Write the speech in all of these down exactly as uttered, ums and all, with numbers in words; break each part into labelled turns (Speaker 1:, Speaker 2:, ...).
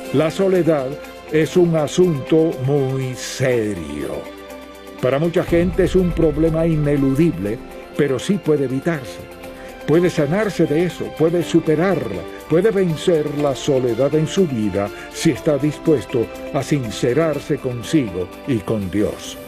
Speaker 1: La soledad es un asunto muy serio. Para mucha gente es un problema ineludible, pero sí puede evitarse. Puede sanarse de eso, puede superarla, puede vencer la soledad en su vida si está dispuesto a sincerarse consigo y con Dios.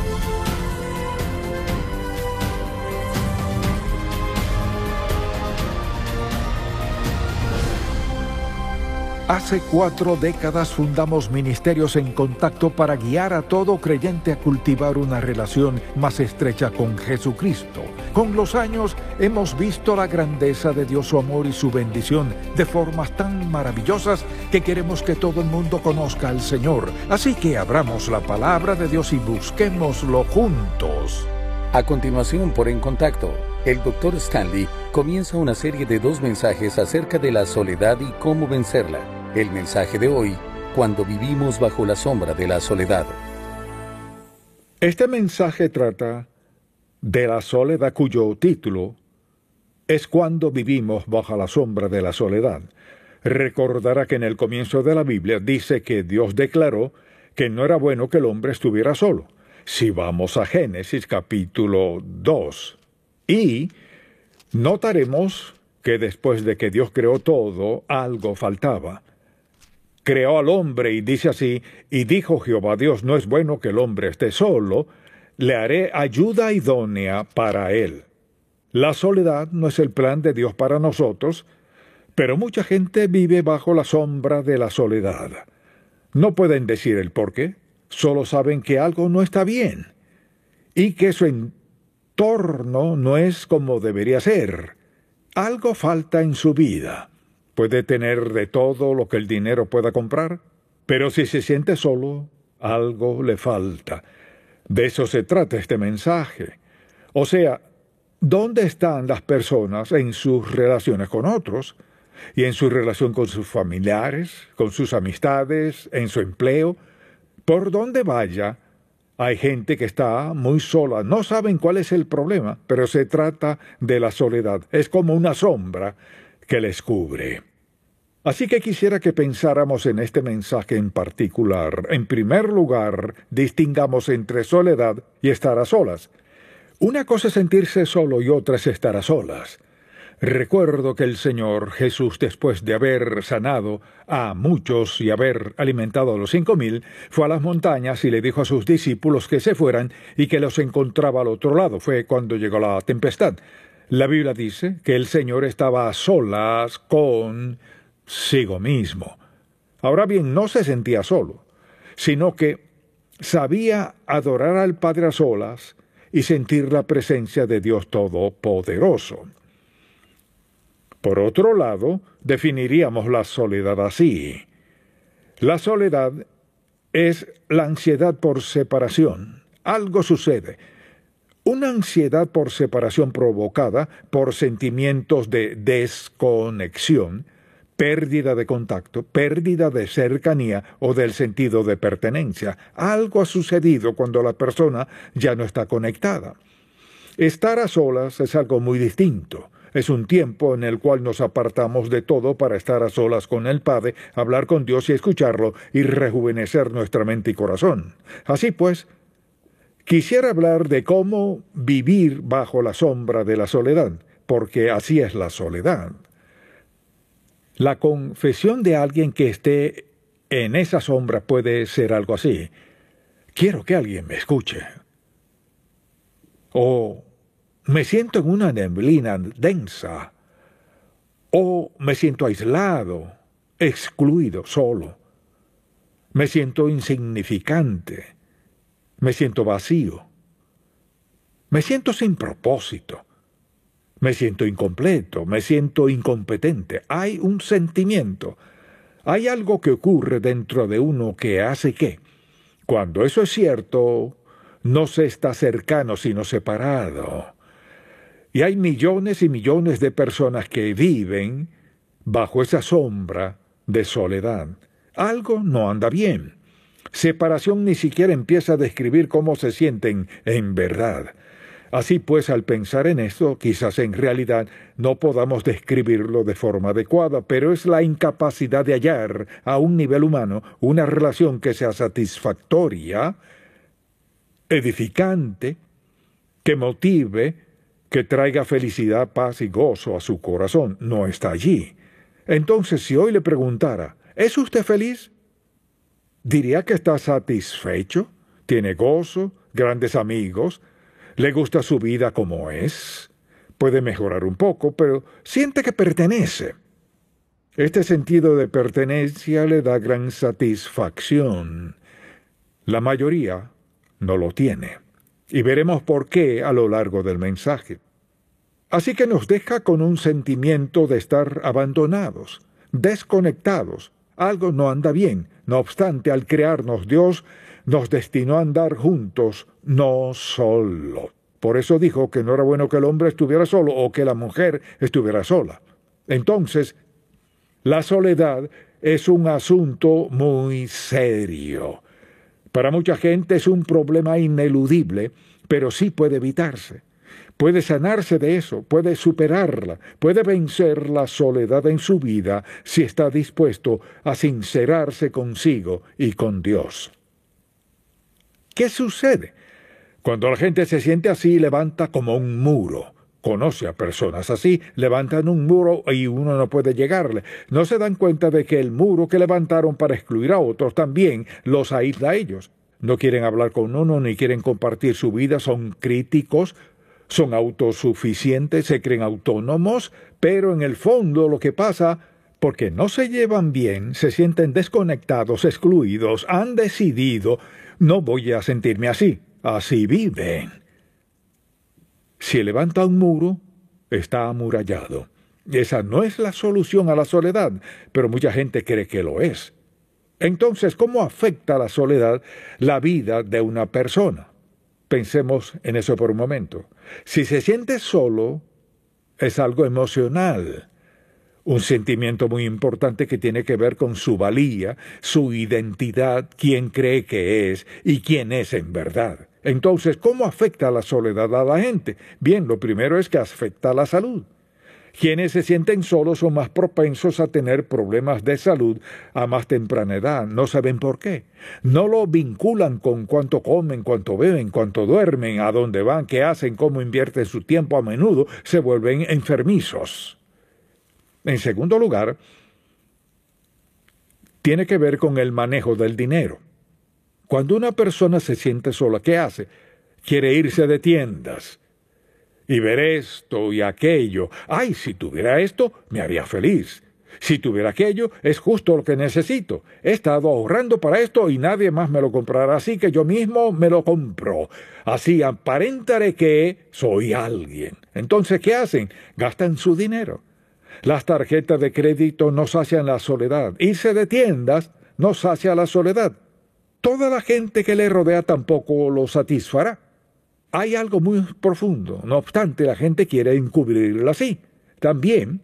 Speaker 1: Hace cuatro décadas fundamos Ministerios en Contacto para guiar a todo creyente a cultivar una relación más estrecha con Jesucristo. Con los años hemos visto la grandeza de Dios, su amor y su bendición de formas tan maravillosas que queremos que todo el mundo conozca al Señor. Así que abramos la palabra de Dios y busquémoslo juntos.
Speaker 2: A continuación, por En Contacto, el doctor Stanley comienza una serie de dos mensajes acerca de la soledad y cómo vencerla. El mensaje de hoy, cuando vivimos bajo la sombra de la soledad.
Speaker 1: Este mensaje trata de la soledad, cuyo título es Cuando vivimos bajo la sombra de la soledad. Recordará que en el comienzo de la Biblia dice que Dios declaró que no era bueno que el hombre estuviera solo. Si vamos a Génesis capítulo dos, y notaremos que después de que Dios creó todo, algo faltaba. Creó al hombre y dice así: y dijo Jehová Dios, no es bueno que el hombre esté solo, le haré ayuda idónea para él. La soledad no es el plan de Dios para nosotros, pero mucha gente vive bajo la sombra de la soledad. No pueden decir el por qué, solo saben que algo no está bien y que su entorno no es como debería ser. Algo falta en su vida. Puede tener de todo lo que el dinero pueda comprar, pero si se siente solo, algo le falta. De eso se trata este mensaje. O sea, ¿dónde están las personas en sus relaciones con otros? Y en su relación con sus familiares, con sus amistades, en su empleo. Por donde vaya, hay gente que está muy sola. No saben cuál es el problema, pero se trata de la soledad. Es como una sombra que les cubre. Así que quisiera que pensáramos en este mensaje en particular. En primer lugar, distingamos entre soledad y estar a solas. Una cosa es sentirse solo y otra es estar a solas. Recuerdo que el Señor Jesús, después de haber sanado a muchos y haber alimentado a los cinco mil, fue a las montañas y le dijo a sus discípulos que se fueran y que los encontraba al otro lado. Fue cuando llegó la tempestad. La Biblia dice que el Señor estaba a solas consigo mismo. Ahora bien, no se sentía solo, sino que sabía adorar al Padre a solas y sentir la presencia de Dios Todopoderoso. Por otro lado, definiríamos la soledad así. La soledad es la ansiedad por separación. Algo sucede. Una ansiedad por separación provocada por sentimientos de desconexión, pérdida de contacto, pérdida de cercanía o del sentido de pertenencia. Algo ha sucedido cuando la persona ya no está conectada. Estar a solas es algo muy distinto. Es un tiempo en el cual nos apartamos de todo para estar a solas con el Padre, hablar con Dios y escucharlo y rejuvenecer nuestra mente y corazón. Así pues, quisiera hablar de cómo vivir bajo la sombra de la soledad, porque así es la soledad. La confesión de alguien que esté en esa sombra puede ser algo así: quiero que alguien me escuche. O me siento en una neblina densa. O me siento aislado, excluido, solo. Me siento insignificante. Me siento vacío. Me siento sin propósito. Me siento incompleto. Me siento incompetente. Hay un sentimiento. Hay algo que ocurre dentro de uno que hace que, cuando eso es cierto, no se está cercano sino separado. Y hay millones y millones de personas que viven bajo esa sombra de soledad. Algo no anda bien. Separación ni siquiera empieza a describir cómo se sienten en verdad. Así pues, al pensar en esto, quizás en realidad no podamos describirlo de forma adecuada, pero es la incapacidad de hallar a un nivel humano una relación que sea satisfactoria, edificante, que motive, que traiga felicidad, paz y gozo a su corazón. No está allí. Entonces, si hoy le preguntara, ¿es usted feliz?, diría que está satisfecho, tiene gozo, grandes amigos, le gusta su vida como es, puede mejorar un poco, pero siente que pertenece. Este sentido de pertenencia le da gran satisfacción. La mayoría no lo tiene, y veremos por qué a lo largo del mensaje. Así que nos deja con un sentimiento de estar abandonados, desconectados. Algo no anda bien. No obstante, al crearnos Dios, nos destinó a andar juntos, no solo. Por eso dijo que no era bueno que el hombre estuviera solo o que la mujer estuviera sola. Entonces, la soledad es un asunto muy serio. Para mucha gente es un problema ineludible, pero sí puede evitarse. Puede sanarse de eso, puede superarla, puede vencer la soledad en su vida si está dispuesto a sincerarse consigo y con Dios. ¿Qué sucede? Cuando la gente se siente así, levanta como un muro. Conoce a personas así, levantan un muro y uno no puede llegarle. No se dan cuenta de que el muro que levantaron para excluir a otros también los aísla a ellos. No quieren hablar con uno ni quieren compartir su vida, son críticos, son autosuficientes, se creen autónomos, pero en el fondo lo que pasa, porque no se llevan bien, se sienten desconectados, excluidos, han decidido, no voy a sentirme así, así viven. Si levanta un muro, está amurallado. Esa no es la solución a la soledad, pero mucha gente cree que lo es. Entonces, ¿cómo afecta la soledad la vida de una persona? Pensemos en eso por un momento. Si se siente solo, es algo emocional, un sentimiento muy importante que tiene que ver con su valía, su identidad, quién cree que es y quién es en verdad. Entonces, ¿cómo afecta la soledad a la gente? Bien, lo primero es que afecta a la salud. Quienes se sienten solos son más propensos a tener problemas de salud a más temprana edad. No saben por qué. No lo vinculan con cuánto comen, cuánto beben, cuánto duermen, a dónde van, qué hacen, cómo invierten su tiempo. A menudo se vuelven enfermizos. En segundo lugar, tiene que ver con el manejo del dinero. Cuando una persona se siente sola, ¿qué hace? Quiere irse de tiendas y ver esto y aquello. ¡Ay, si tuviera esto, me haría feliz! Si tuviera aquello, es justo lo que necesito. He estado ahorrando para esto y nadie más me lo comprará, así que yo mismo me lo compro. Así aparentaré que soy alguien. Entonces, ¿qué hacen? Gastan su dinero. Las tarjetas de crédito no sacian la soledad. Irse de tiendas no sacia la soledad. Toda la gente que le rodea tampoco lo satisfará. Hay algo muy profundo. No obstante, la gente quiere encubrirlo así. También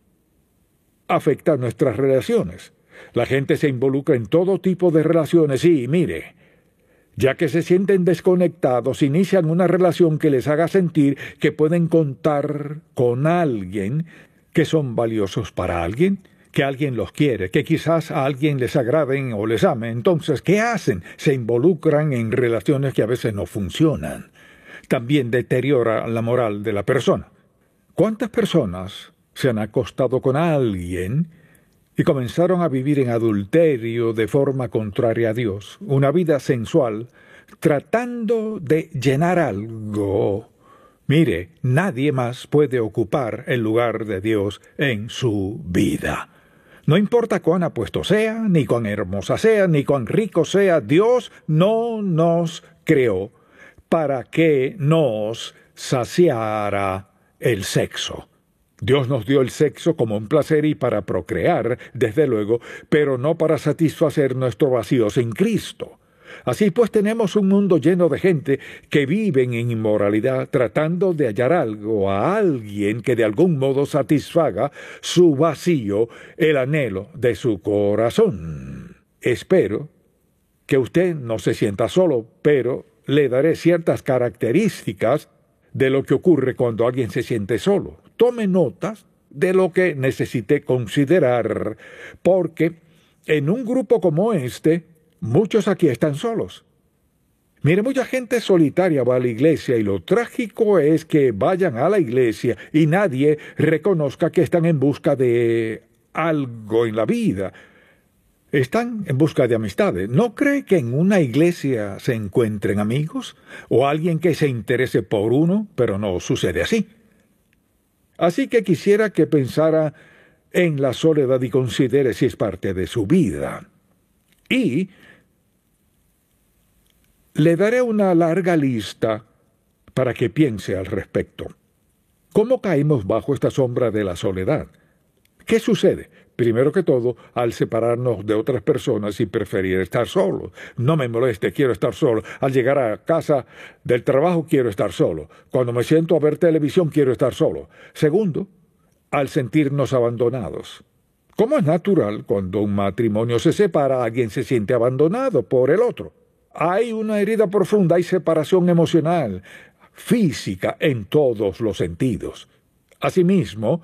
Speaker 1: afecta nuestras relaciones. La gente se involucra en todo tipo de relaciones y, mire, ya que se sienten desconectados, inician una relación que les haga sentir que pueden contar con alguien, que son valiosos para alguien, que alguien los quiere, que quizás a alguien les agraden o les ame. Entonces, ¿qué hacen? Se involucran en relaciones que a veces no funcionan. También deteriora la moral de la persona. ¿Cuántas personas se han acostado con alguien y comenzaron a vivir en adulterio de forma contraria a Dios? Una vida sensual, tratando de llenar algo. Mire, nadie más puede ocupar el lugar de Dios en su vida. No importa cuán apuesto sea, ni cuán hermosa sea, ni cuán rico sea, Dios no nos creó para que nos saciara el sexo. Dios nos dio el sexo como un placer y para procrear, desde luego, pero no para satisfacer nuestro vacío sin Cristo. Así pues tenemos un mundo lleno de gente que viven en inmoralidad tratando de hallar algo a alguien que de algún modo satisfaga su vacío, el anhelo de su corazón. Espero que usted no se sienta solo, pero le daré ciertas características de lo que ocurre cuando alguien se siente solo. Tome notas de lo que necesite considerar, porque en un grupo como este, muchos aquí están solos. Mire, mucha gente solitaria va a la iglesia y lo trágico es que vayan a la iglesia y nadie reconozca que están en busca de algo en la vida. Están en busca de amistades. ¿No cree que en una iglesia se encuentren amigos? ¿O alguien que se interese por uno? Pero no sucede así. Así que quisiera que pensara en la soledad y considere si es parte de su vida. Y le daré una larga lista para que piense al respecto. ¿Cómo caímos bajo esta sombra de la soledad? ¿Qué sucede? Primero que todo, al separarnos de otras personas y preferir estar solo. No me moleste, quiero estar solo. Al llegar a casa del trabajo, quiero estar solo. Cuando me siento a ver televisión, quiero estar solo. Segundo, al sentirnos abandonados. Como es natural, cuando un matrimonio se separa, alguien se siente abandonado por el otro. Hay una herida profunda, hay separación emocional, física, en todos los sentidos. Asimismo,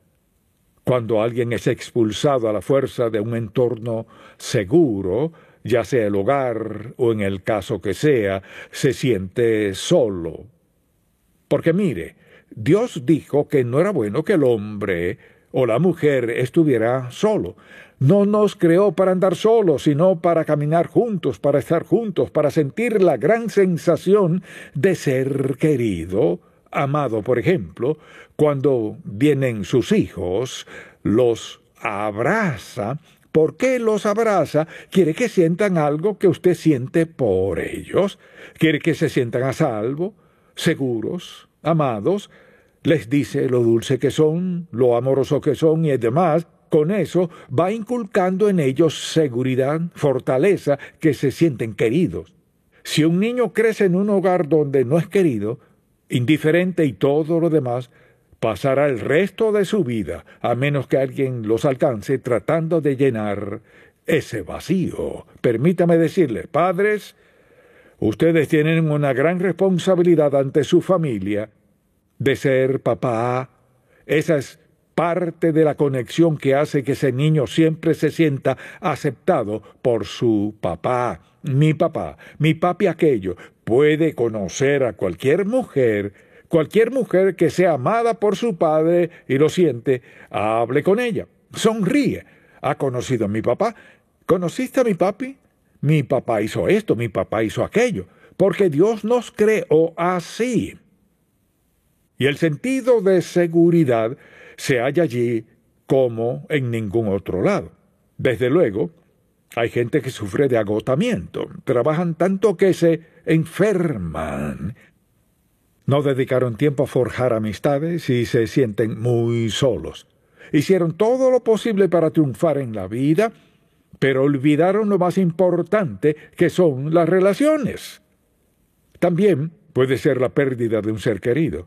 Speaker 1: cuando alguien es expulsado a la fuerza de un entorno seguro, ya sea el hogar o en el caso que sea, se siente solo. Porque mire, Dios dijo que no era bueno que el hombre o la mujer estuviera solo. No nos creó para andar solos, sino para caminar juntos, para estar juntos, para sentir la gran sensación de ser querido, amado. Por ejemplo, cuando vienen sus hijos, los abraza. ¿Por qué los abraza? Quiere que sientan algo que usted siente por ellos. Quiere que se sientan a salvo, seguros, amados. Les dice lo dulce que son, lo amoroso que son y además, con eso va inculcando en ellos seguridad, fortaleza, que se sienten queridos. Si un niño crece en un hogar donde no es querido, indiferente y todo lo demás, pasará el resto de su vida, a menos que alguien los alcance tratando de llenar ese vacío. Permítame decirle, padres, ustedes tienen una gran responsabilidad ante su familia de ser papá. Esa es parte de la conexión que hace que ese niño siempre se sienta aceptado por su papá. Mi papá, mi papi aquello. Puede conocer a cualquier mujer, cualquier mujer que sea amada por su padre y lo siente, hable con ella, sonríe. ¿Ha conocido a mi papá? ¿Conociste a mi papi? Mi papá hizo esto, mi papá hizo aquello, porque Dios nos creó así. Y el sentido de seguridad se halla allí como en ningún otro lado. Desde luego, hay gente que sufre de agotamiento, trabajan tanto que se enferman. No dedicaron tiempo a forjar amistades y se sienten muy solos. Hicieron todo lo posible para triunfar en la vida, pero olvidaron lo más importante, que son las relaciones. También puede ser la pérdida de un ser querido.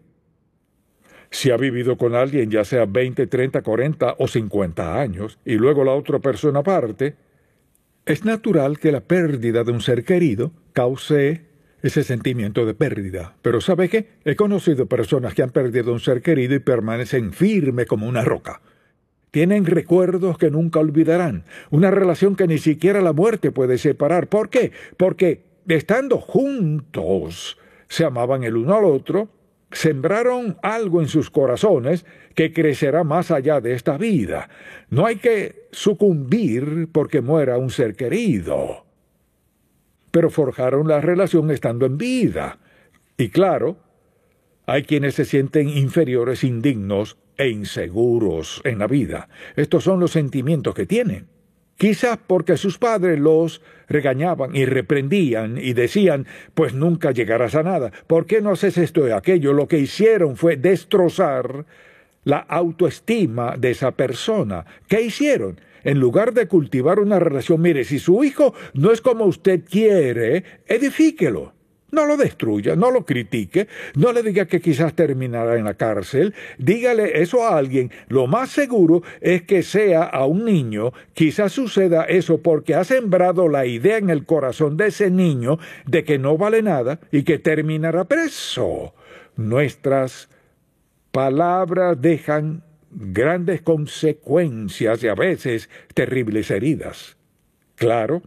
Speaker 1: Si ha vivido con alguien, ya sea veinte, treinta, cuarenta o cincuenta años, y luego la otra persona parte, es natural que la pérdida de un ser querido cause ese sentimiento de pérdida. Pero ¿sabe qué? He conocido personas que han perdido un ser querido y permanecen firmes como una roca. Tienen recuerdos que nunca olvidarán, una relación que ni siquiera la muerte puede separar. ¿Por qué? Porque estando juntos, se amaban el uno al otro, sembraron algo en sus corazones que crecerá más allá de esta vida. No hay que sucumbir porque muera un ser querido. Pero forjaron la relación estando en vida. Y claro, hay quienes se sienten inferiores, indignos e inseguros en la vida. Estos son los sentimientos que tienen. Quizás porque sus padres los regañaban y reprendían y decían, pues nunca llegarás a nada. ¿Por qué no haces esto y aquello? Lo que hicieron fue destrozar la autoestima de esa persona. ¿Qué hicieron? En lugar de cultivar una relación, mire, si su hijo no es como usted quiere, edifíquelo. No lo destruya, no lo critique, no le diga que quizás terminará en la cárcel, dígale eso a alguien. Lo más seguro es que sea a un niño, quizás suceda eso porque ha sembrado la idea en el corazón de ese niño de que no vale nada y que terminará preso. Nuestras palabras dejan grandes consecuencias y a veces terribles heridas. Claro,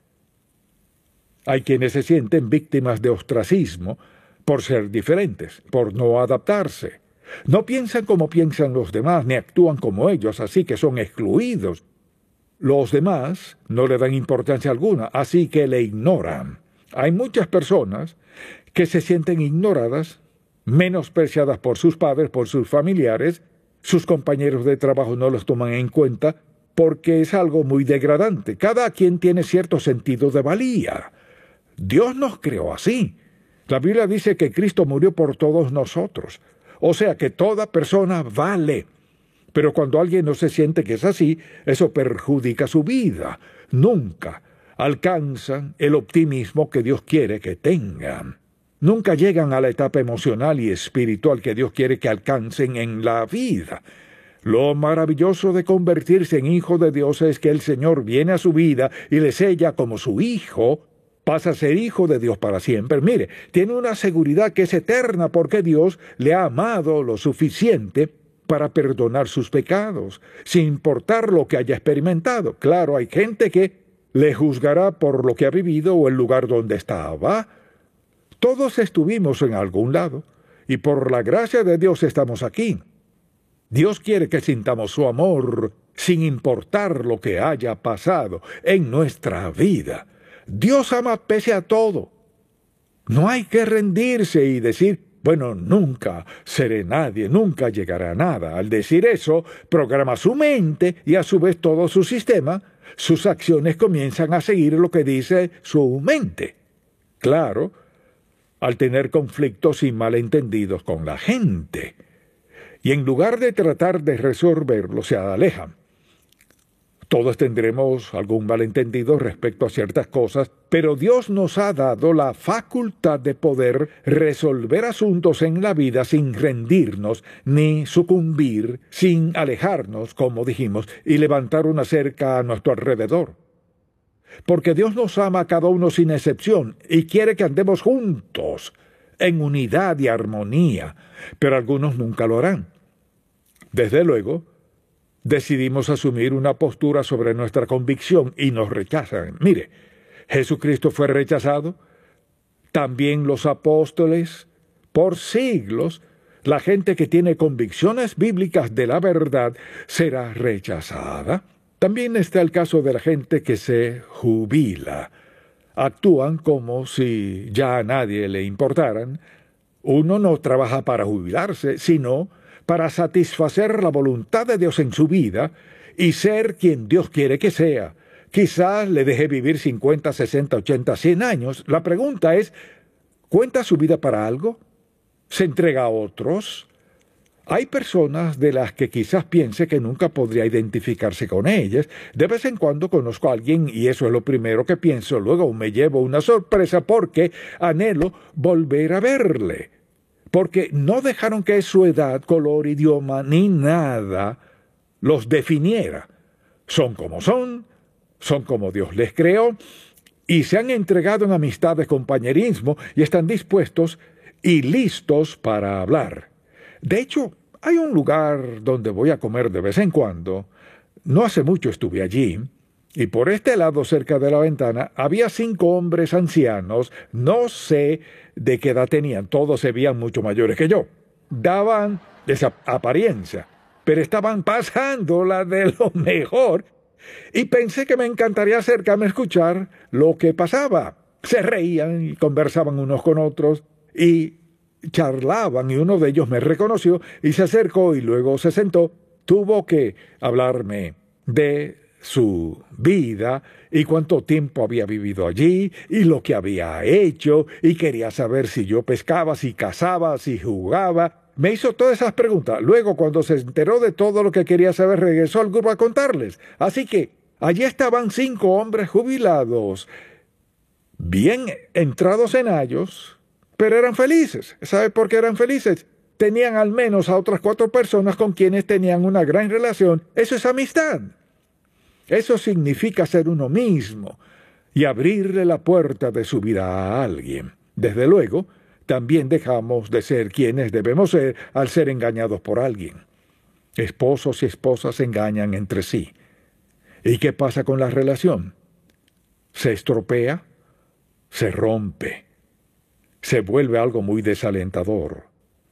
Speaker 1: hay quienes se sienten víctimas de ostracismo por ser diferentes, por no adaptarse. No piensan como piensan los demás, ni actúan como ellos, así que son excluidos. Los demás no le dan importancia alguna, así que le ignoran. Hay muchas personas que se sienten ignoradas, menospreciadas por sus padres, por sus familiares. Sus compañeros de trabajo no los toman en cuenta porque es algo muy degradante. Cada quien tiene cierto sentido de valía. Dios nos creó así. La Biblia dice que Cristo murió por todos nosotros. O sea que toda persona vale. Pero cuando alguien no se siente que es así, eso perjudica su vida. Nunca alcanzan el optimismo que Dios quiere que tengan. Nunca llegan a la etapa emocional y espiritual que Dios quiere que alcancen en la vida. Lo maravilloso de convertirse en hijo de Dios es que el Señor viene a su vida y le sella como su hijo. Pasa a ser hijo de Dios para siempre. Mire, tiene una seguridad que es eterna porque Dios le ha amado lo suficiente para perdonar sus pecados, sin importar lo que haya experimentado. Claro, hay gente que le juzgará por lo que ha vivido o el lugar donde estaba. Todos estuvimos en algún lado, y por la gracia de Dios estamos aquí. Dios quiere que sintamos su amor, sin importar lo que haya pasado en nuestra vida. Dios ama pese a todo. No hay que rendirse y decir, bueno, nunca seré nadie, nunca llegará a nada. Al decir eso, programa su mente y a su vez todo su sistema. Sus acciones comienzan a seguir lo que dice su mente. Claro, al tener conflictos y malentendidos con la gente. Y en lugar de tratar de resolverlo, se alejan. Todos tendremos algún malentendido respecto a ciertas cosas, pero Dios nos ha dado la facultad de poder resolver asuntos en la vida sin rendirnos ni sucumbir, sin alejarnos, como dijimos, y levantar una cerca a nuestro alrededor. Porque Dios nos ama a cada uno sin excepción y quiere que andemos juntos, en unidad y armonía, pero algunos nunca lo harán. Desde luego, decidimos asumir una postura sobre nuestra convicción y nos rechazan. Mire, Jesucristo fue rechazado, también los apóstoles, por siglos. La gente que tiene convicciones bíblicas de la verdad será rechazada. También está el caso de la gente que se jubila. Actúan como si ya a nadie le importaran. Uno no trabaja para jubilarse, sino para satisfacer la voluntad de Dios en su vida y ser quien Dios quiere que sea. Quizás le deje vivir cincuenta, sesenta, ochenta, cien años. La pregunta es, ¿cuenta su vida para algo? ¿Se entrega a otros? Hay personas de las que quizás piense que nunca podría identificarse con ellas. De vez en cuando conozco a alguien y eso es lo primero que pienso. Luego me llevo una sorpresa porque anhelo volver a verle. Porque no dejaron que su edad, color, idioma, ni nada los definiera. Son como son, son como Dios les creó, y se han entregado en amistades, compañerismo, y están dispuestos y listos para hablar. De hecho, hay un lugar donde voy a comer de vez en cuando. No hace mucho estuve allí, y por este lado, cerca de la ventana, había cinco hombres ancianos. No sé de qué edad tenían, todos se veían mucho mayores que yo. Daban esa apariencia, pero estaban pasándola de lo mejor, y pensé que me encantaría acercarme a escuchar lo que pasaba. Se reían y conversaban unos con otros, y charlaban, y uno de ellos me reconoció y se acercó y luego se sentó. Tuvo que hablarme de su vida y cuánto tiempo había vivido allí y lo que había hecho, y quería saber si yo pescaba, si cazaba, si jugaba. Me hizo todas esas preguntas. Luego, cuando se enteró de todo lo que quería saber, regresó al grupo a contarles. Así que allí estaban cinco hombres jubilados, bien entrados en años, pero eran felices. ¿Sabe por qué eran felices? Tenían al menos a otras cuatro personas con quienes tenían una gran relación. Eso es amistad. Eso significa ser uno mismo y abrirle la puerta de su vida a alguien. Desde luego, también dejamos de ser quienes debemos ser al ser engañados por alguien. Esposos y esposas se engañan entre sí. ¿Y qué pasa con la relación? Se estropea, se rompe, se vuelve algo muy desalentador.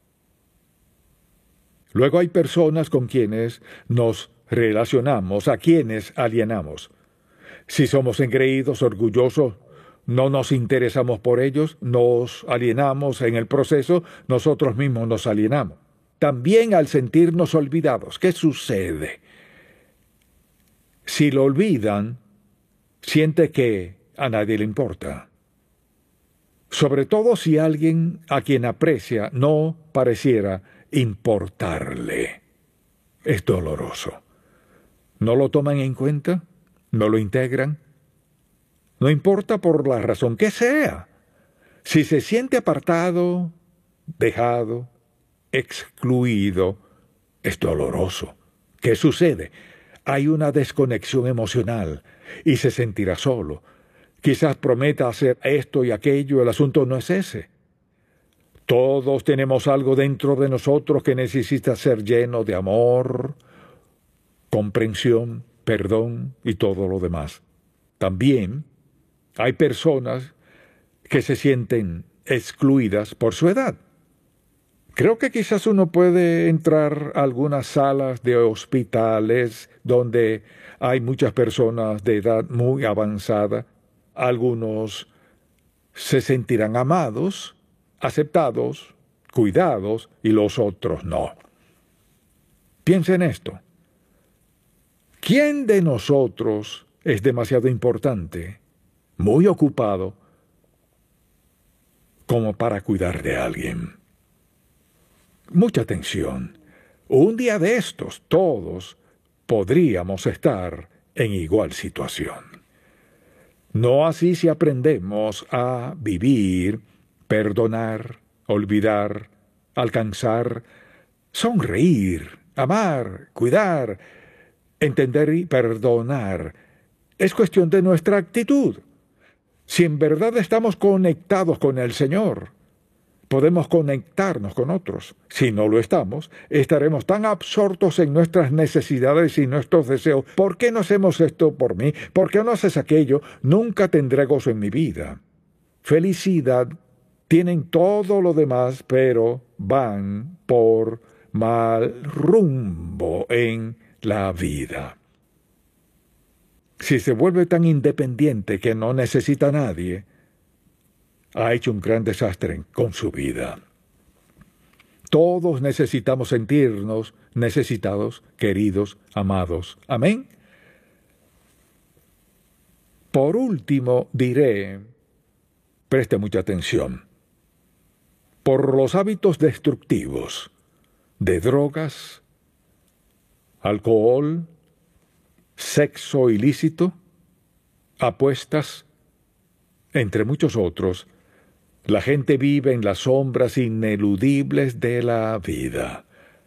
Speaker 1: Luego hay personas con quienes nos relacionamos, a quienes alienamos. Si somos engreídos, orgullosos, no nos interesamos por ellos, nos alienamos en el proceso, nosotros mismos nos alienamos. También al sentirnos olvidados, ¿qué sucede? Si lo olvidan, siente que a nadie le importa. Sobre todo si alguien a quien aprecia no pareciera importarle. Es doloroso. ¿No lo toman en cuenta? ¿No lo integran? No importa por la razón que sea. Si se siente apartado, dejado, excluido, es doloroso. ¿Qué sucede? Hay una desconexión emocional y se sentirá solo. Quizás prometa hacer esto y aquello, el asunto no es ese. Todos tenemos algo dentro de nosotros que necesita ser lleno de amor, comprensión, perdón y todo lo demás. También hay personas que se sienten excluidas por su edad. Creo que quizás uno puede entrar a algunas salas de hospitales donde hay muchas personas de edad muy avanzada. Algunos se sentirán amados, aceptados, cuidados, y los otros no. Piensa en esto. ¿Quién de nosotros es demasiado importante, muy ocupado, como para cuidar de alguien? Mucha atención. Un día de estos, todos podríamos estar en igual situación. No así si aprendemos a vivir, perdonar, olvidar, alcanzar, sonreír, amar, cuidar, entender y perdonar. Es cuestión de nuestra actitud. Si en verdad estamos conectados con el Señor, podemos conectarnos con otros. Si no lo estamos, estaremos tan absortos en nuestras necesidades y nuestros deseos. ¿Por qué no hacemos esto por mí? ¿Por qué no haces aquello? Nunca tendré gozo en mi vida. Felicidad tienen todo lo demás, pero van por mal rumbo en la vida. Si se vuelve tan independiente que no necesita a nadie, ha hecho un gran desastre con su vida. Todos necesitamos sentirnos necesitados, queridos, amados. Amén. Por último, diré, preste mucha atención, por los hábitos destructivos de drogas, alcohol, sexo ilícito, apuestas, entre muchos otros, la gente vive en las sombras ineludibles de la vida,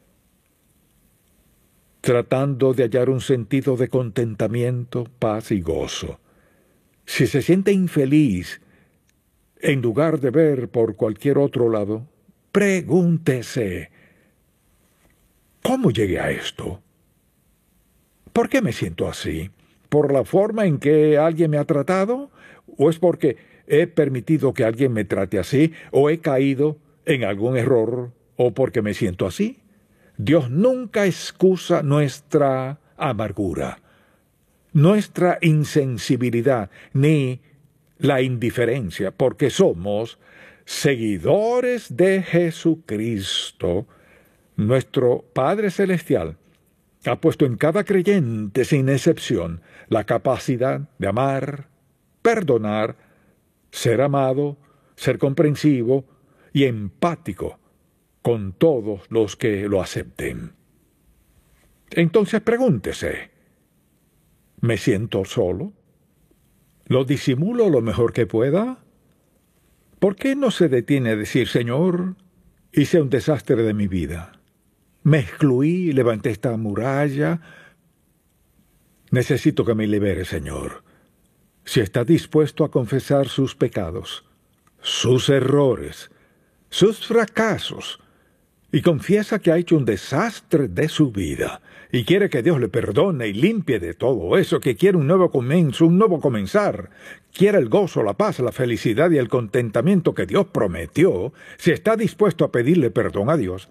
Speaker 1: tratando de hallar un sentido de contentamiento, paz y gozo. Si se siente infeliz, en lugar de ver por cualquier otro lado, pregúntese, ¿cómo llegué a esto? ¿Por qué me siento así? ¿Por la forma en que alguien me ha tratado? ¿O es porque he permitido que alguien me trate así? ¿O he caído en algún error? ¿O porque me siento así? Dios nunca excusa nuestra amargura, nuestra insensibilidad, ni la indiferencia, porque somos seguidores de Jesucristo. Nuestro Padre Celestial ha puesto en cada creyente, sin excepción, la capacidad de amar, perdonar, ser amado, ser comprensivo y empático con todos los que lo acepten. Entonces pregúntese, ¿me siento solo? ¿Lo disimulo lo mejor que pueda? ¿Por qué no se detiene a decir, Señor, hice un desastre de mi vida? Me excluí, levanté esta muralla. Necesito que me libere, Señor. Si está dispuesto a confesar sus pecados, sus errores, sus fracasos, y confiesa que ha hecho un desastre de su vida, y quiere que Dios le perdone y limpie de todo eso, que quiere un nuevo comienzo, un nuevo comenzar, quiere el gozo, la paz, la felicidad y el contentamiento que Dios prometió, si está dispuesto a pedirle perdón a Dios,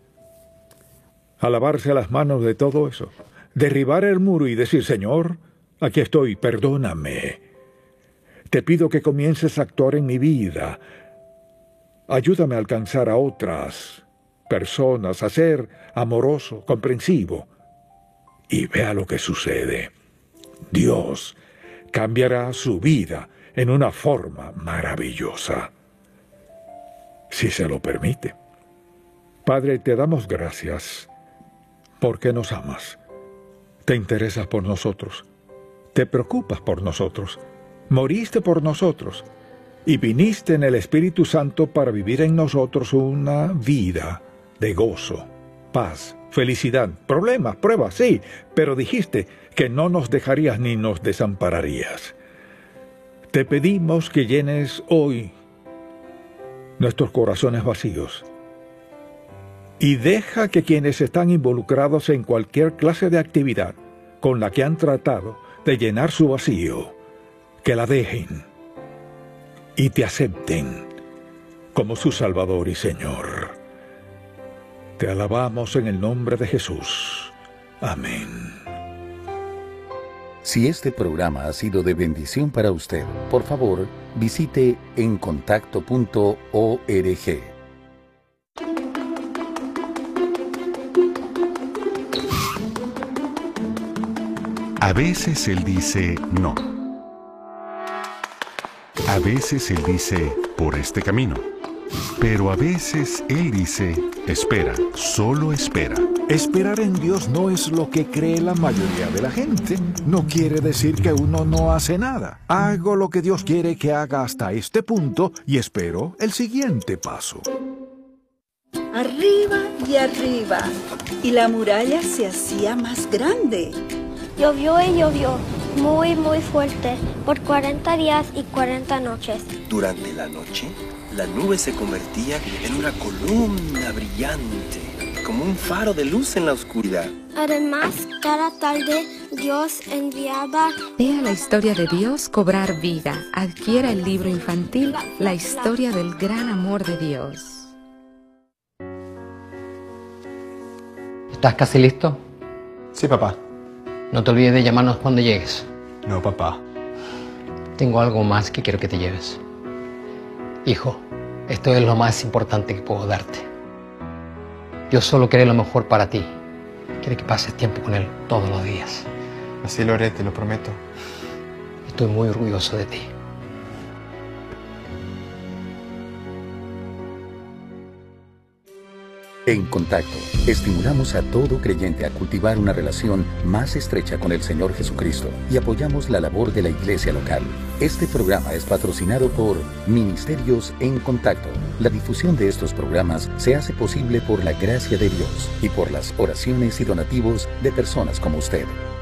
Speaker 1: a lavarse las manos de todo eso, derribar el muro y decir, Señor, aquí estoy, perdóname. Te pido que comiences a actuar en mi vida. Ayúdame a alcanzar a otras personas, a ser amoroso, comprensivo. Y vea lo que sucede. Dios cambiará su vida en una forma maravillosa, si se lo permite. Padre, te damos gracias porque nos amas. Te interesas por nosotros. Te preocupas por nosotros. Moriste por nosotros. Y viniste en el Espíritu Santo para vivir en nosotros una vida de gozo, paz, felicidad, problemas, pruebas, sí, pero dijiste que no nos dejarías ni nos desampararías. Te pedimos que llenes hoy nuestros corazones vacíos y deja que quienes están involucrados en cualquier clase de actividad con la que han tratado de llenar su vacío, que la dejen y te acepten como su Salvador y Señor. Te alabamos en el nombre de Jesús. Amén.
Speaker 2: Si este programa ha sido de bendición para usted, por favor, visite en contacto punto org.
Speaker 3: A veces Él dice no. A veces Él dice por este camino. Pero a veces Él dice, espera, solo espera.
Speaker 4: Esperar en Dios no es lo que cree la mayoría de la gente. No quiere decir que uno no hace nada. Hago lo que Dios quiere que haga hasta este punto y espero el siguiente paso.
Speaker 5: Arriba y arriba, y la muralla se hacía más grande.
Speaker 6: Llovió y llovió, muy muy fuerte, por cuarenta días y cuarenta noches.
Speaker 7: Durante la noche, la nube se convertía en una columna brillante, como un faro de luz en la oscuridad.
Speaker 6: Además, cada tarde Dios enviaba...
Speaker 8: Vea la historia de Dios cobrar vida. Adquiera el libro infantil, La historia del gran amor de Dios.
Speaker 9: ¿Estás casi listo?
Speaker 10: Sí, papá.
Speaker 9: No te olvides de llamarnos cuando llegues.
Speaker 10: No, papá.
Speaker 9: Tengo algo más que quiero que te lleves. Hijo, esto es lo más importante que puedo darte. Dios solo quiere lo mejor para ti. Quiere que pases tiempo con Él todos los días.
Speaker 10: Así lo haré, te lo prometo.
Speaker 9: Estoy muy orgulloso de ti.
Speaker 2: En Contacto, estimulamos a todo creyente a cultivar una relación más estrecha con el Señor Jesucristo y apoyamos la labor de la iglesia local. Este programa es patrocinado por Ministerios en Contacto. La difusión de estos programas se hace posible por la gracia de Dios y por las oraciones y donativos de personas como usted.